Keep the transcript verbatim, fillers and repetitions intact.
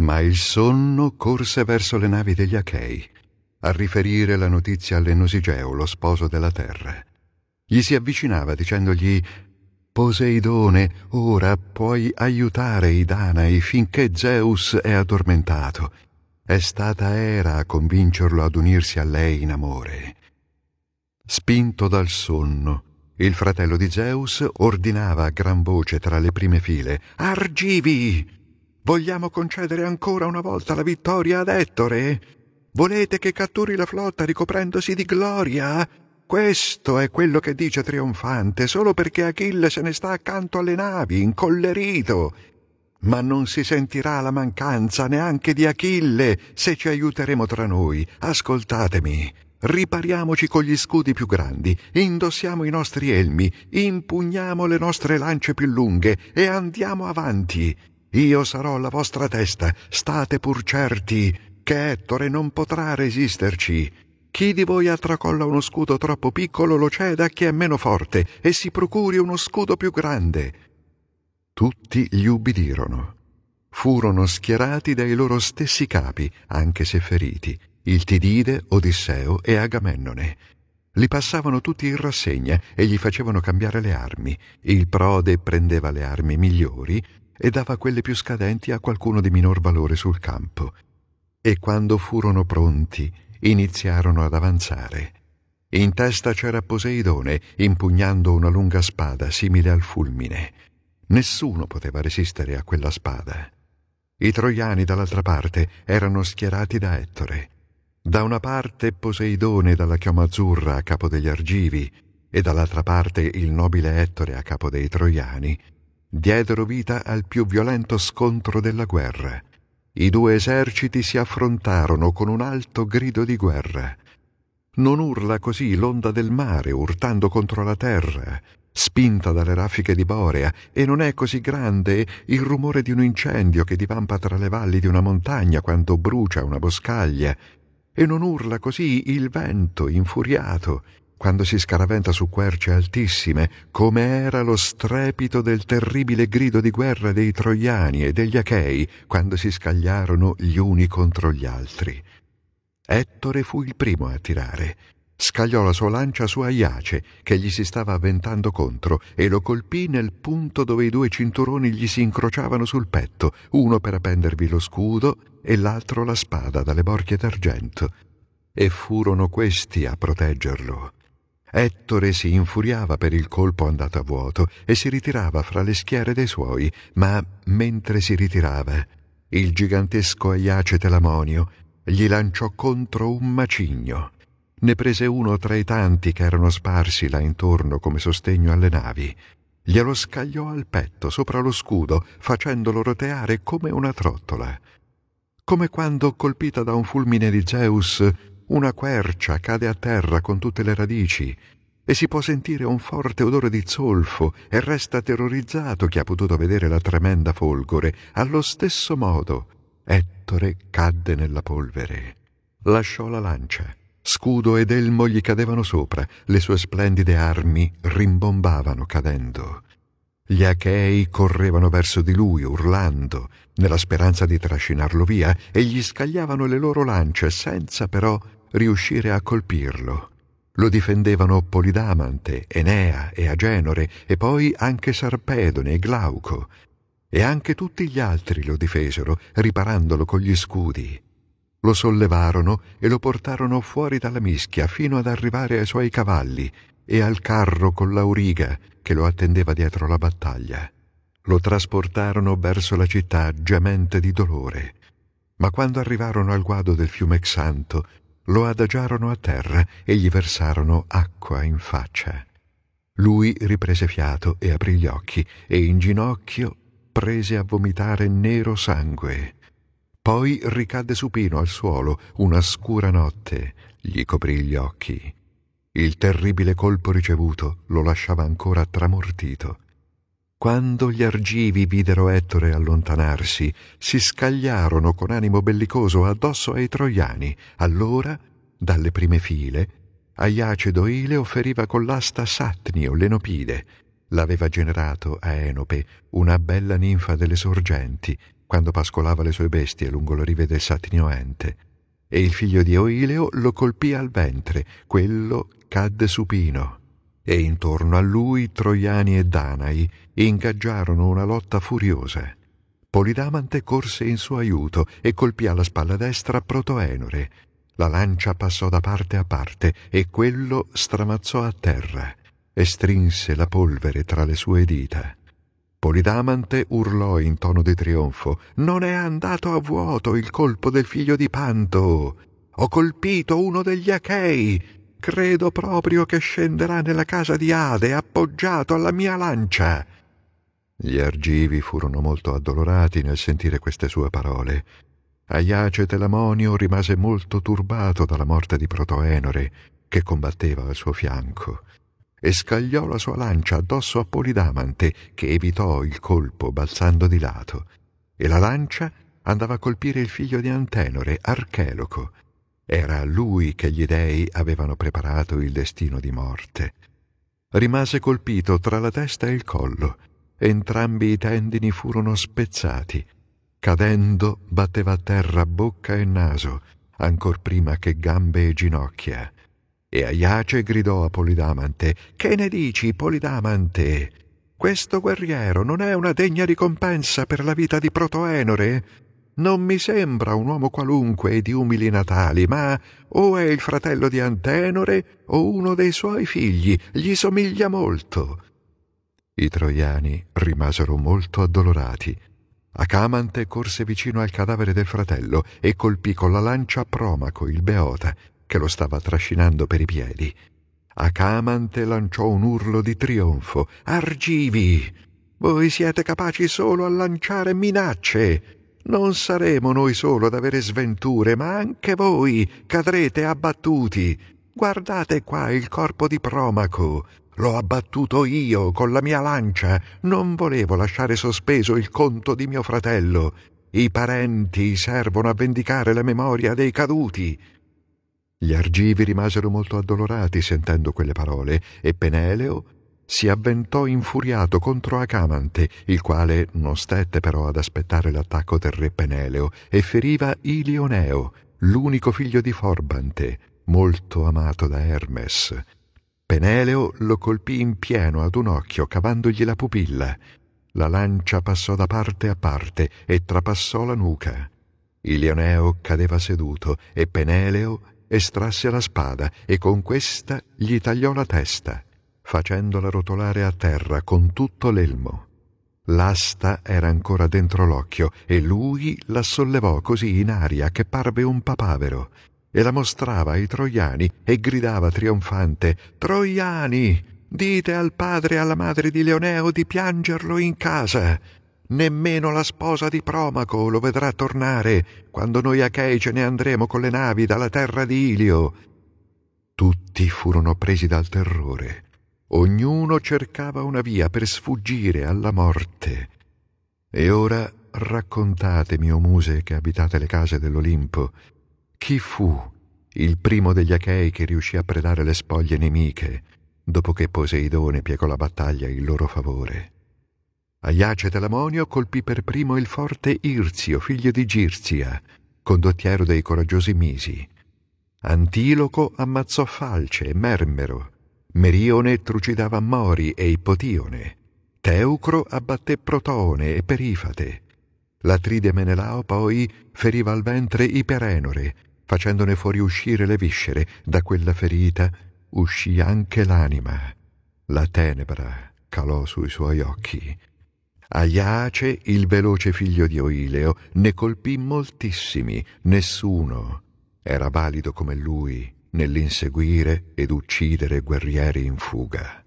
Ma il sonno corse verso le navi degli Achei, a riferire la notizia all'Enosigeo, lo sposo della terra. Gli si avvicinava dicendogli: «Poseidone, ora puoi aiutare i Danai finché Zeus è addormentato. È stata Era a convincerlo ad unirsi a lei in amore». Spinto dal sonno, il fratello di Zeus ordinava a gran voce tra le prime file: «Argivi! Vogliamo concedere ancora una volta la vittoria ad Ettore? Volete che catturi la flotta ricoprendosi di gloria? Questo è quello che dice trionfante, solo perché Achille se ne sta accanto alle navi, incollerito. Ma non si sentirà la mancanza neanche di Achille se ci aiuteremo tra noi. Ascoltatemi. Ripariamoci con gli scudi più grandi, indossiamo i nostri elmi, impugniamo le nostre lance più lunghe e andiamo avanti. Io sarò la vostra testa, state pur certi che Ettore non potrà resisterci. Chi di voi tracolla uno scudo troppo piccolo lo ceda a chi è meno forte e si procuri uno scudo più grande». Tutti gli ubbidirono. Furono schierati dai loro stessi capi, anche se feriti, il Tidide, Odisseo e Agamennone. Li passavano tutti in rassegna e gli facevano cambiare le armi. Il prode prendeva le armi migliori e dava quelle più scadenti a qualcuno di minor valore sul campo. E quando furono pronti, iniziarono ad avanzare. In testa c'era Poseidone, impugnando una lunga spada simile al fulmine. Nessuno poteva resistere a quella spada. I troiani dall'altra parte erano schierati da Ettore. Da una parte Poseidone dalla chioma azzurra a capo degli Argivi e dall'altra parte il nobile Ettore a capo dei troiani diedero vita al più violento scontro della guerra. I due eserciti si affrontarono con un alto grido di guerra. Non urla così l'onda del mare urtando contro la terra, spinta dalle raffiche di Borea, e non è così grande il rumore di un incendio che divampa tra le valli di una montagna quando brucia una boscaglia, e non urla così il vento infuriato quando si scaraventa su querce altissime, come era lo strepito del terribile grido di guerra dei Troiani e degli Achei quando si scagliarono gli uni contro gli altri. Ettore fu il primo a tirare. Scagliò la sua lancia su Aiace, che gli si stava avventando contro, e lo colpì nel punto dove i due cinturoni gli si incrociavano sul petto, uno per appendervi lo scudo e l'altro la spada dalle borchie d'argento. E furono questi a proteggerlo. Ettore si infuriava per il colpo andato a vuoto e si ritirava fra le schiere dei suoi, ma mentre si ritirava, il gigantesco Aiace Telamonio gli lanciò contro un macigno. Ne prese uno tra i tanti che erano sparsi là intorno come sostegno alle navi. Glielo scagliò al petto, sopra lo scudo, facendolo roteare come una trottola. Come quando, colpita da un fulmine di Zeus, una quercia cade a terra con tutte le radici e si può sentire un forte odore di zolfo e resta terrorizzato chi ha potuto vedere la tremenda folgore. Allo stesso modo Ettore cadde nella polvere. Lasciò la lancia. Scudo ed elmo gli cadevano sopra, le sue splendide armi rimbombavano cadendo. Gli Achei correvano verso di lui urlando, nella speranza di trascinarlo via, e gli scagliavano le loro lance senza però riuscire a colpirlo. Lo difendevano Polidamante, Enea e Agenore, e poi anche Sarpedone e Glauco. E anche tutti gli altri lo difesero, riparandolo con gli scudi. Lo sollevarono e lo portarono fuori dalla mischia fino ad arrivare ai suoi cavalli e al carro con l'auriga che lo attendeva dietro la battaglia. Lo trasportarono verso la città gemente di dolore, ma quando arrivarono al guado del fiume Xanto lo adagiarono a terra e gli versarono acqua in faccia. Lui riprese fiato e aprì gli occhi e in ginocchio prese a vomitare nero sangue. Poi ricadde supino al suolo, una scura notte gli coprì gli occhi. Il terribile colpo ricevuto lo lasciava ancora tramortito. Quando gli Argivi videro Ettore allontanarsi, si scagliarono con animo bellicoso addosso ai Troiani. Allora, dalle prime file, Aiace Doile offeriva con l'asta Satnio, l'Enopide. l'aveva generato a Enope, una bella ninfa delle sorgenti, quando pascolava le sue bestie lungo le rive del Satinio Ente. E il figlio di Oileo lo colpì al ventre, quello cadde supino. E intorno a lui Troiani e Danai ingaggiarono una lotta furiosa. Polidamante corse in suo aiuto e colpì alla spalla destra Protoenore. La lancia passò da parte a parte e quello stramazzò a terra e strinse la polvere tra le sue dita. Polidamante urlò in tono di trionfo: «Non è andato a vuoto il colpo del figlio di Panto! Ho colpito uno degli Achei! Credo proprio che scenderà nella casa di Ade appoggiato alla mia lancia!» Gli Argivi furono molto addolorati nel sentire queste sue parole. Aiace Telamonio rimase molto turbato dalla morte di Protoenore, che combatteva al suo fianco, e scagliò la sua lancia addosso a Polidamante, che evitò il colpo balzando di lato, e la lancia andava a colpire il figlio di Antenore, Archeloco. Era a lui che gli dei avevano preparato il destino di morte. Rimase colpito tra la testa e il collo. Entrambi i tendini furono spezzati. Cadendo batteva a terra bocca e naso, ancor prima che gambe e ginocchia. E Aiace gridò a Polidamante: «Che ne dici, Polidamante? Questo guerriero non è una degna ricompensa per la vita di Protoenore? Non mi sembra un uomo qualunque e di umili natali, ma o è il fratello di Antenore o uno dei suoi figli, gli somiglia molto». I troiani rimasero molto addolorati. Acamante corse vicino al cadavere del fratello e colpì con la lancia Promaco, il beota, che lo stava trascinando per i piedi. Acamante lanciò un urlo di trionfo: «Argivi! Voi siete capaci solo a lanciare minacce! Non saremo noi solo ad avere sventure, ma anche voi cadrete abbattuti! Guardate qua il corpo di Promaco! L'ho abbattuto io con la mia lancia. Non volevo lasciare sospeso il conto di mio fratello. I parenti servono a vendicare la memoria dei caduti». Gli Argivi rimasero molto addolorati sentendo quelle parole, e Peneleo si avventò infuriato contro Acamante, il quale non stette però ad aspettare l'attacco del re Peneleo, e feriva Ilioneo, l'unico figlio di Forbante, molto amato da Hermes. Peneleo lo colpì in pieno ad un occhio, cavandogli la pupilla. La lancia passò da parte a parte e trapassò la nuca. Ilioneo cadeva seduto e Peneleo estrasse la spada e con questa gli tagliò la testa, facendola rotolare a terra con tutto l'elmo. L'asta era ancora dentro l'occhio e lui la sollevò così in aria che parve un papavero, e la mostrava ai troiani e gridava trionfante: «Troiani, dite al padre e alla madre di Leoneo di piangerlo in casa. Nemmeno la sposa di Promaco lo vedrà tornare quando noi Achei ce ne andremo con le navi dalla terra di Ilio». Tutti furono presi dal terrore. Ognuno cercava una via per sfuggire alla morte. E ora raccontatemi, o muse che abitate le case dell'Olimpo, chi fu il primo degli Achei che riuscì a predare le spoglie nemiche dopo che Poseidone piegò la battaglia in loro favore? Aiace Telamonio colpì per primo il forte Irzio, figlio di Girzia, condottiero dei coraggiosi Misi. Antiloco ammazzò Falce e Mermero. Merione trucidava Mori e Ippotione. Teucro abbatté Protone e Perifate. L'Atride Menelao poi feriva al ventre Iperenore, facendone fuoriuscire le viscere. Da quella ferita uscì anche l'anima. La tenebra calò sui suoi occhi. Aiace, il veloce figlio di Oileo, ne colpì moltissimi. Nessuno era valido come lui nell'inseguire ed uccidere guerrieri in fuga.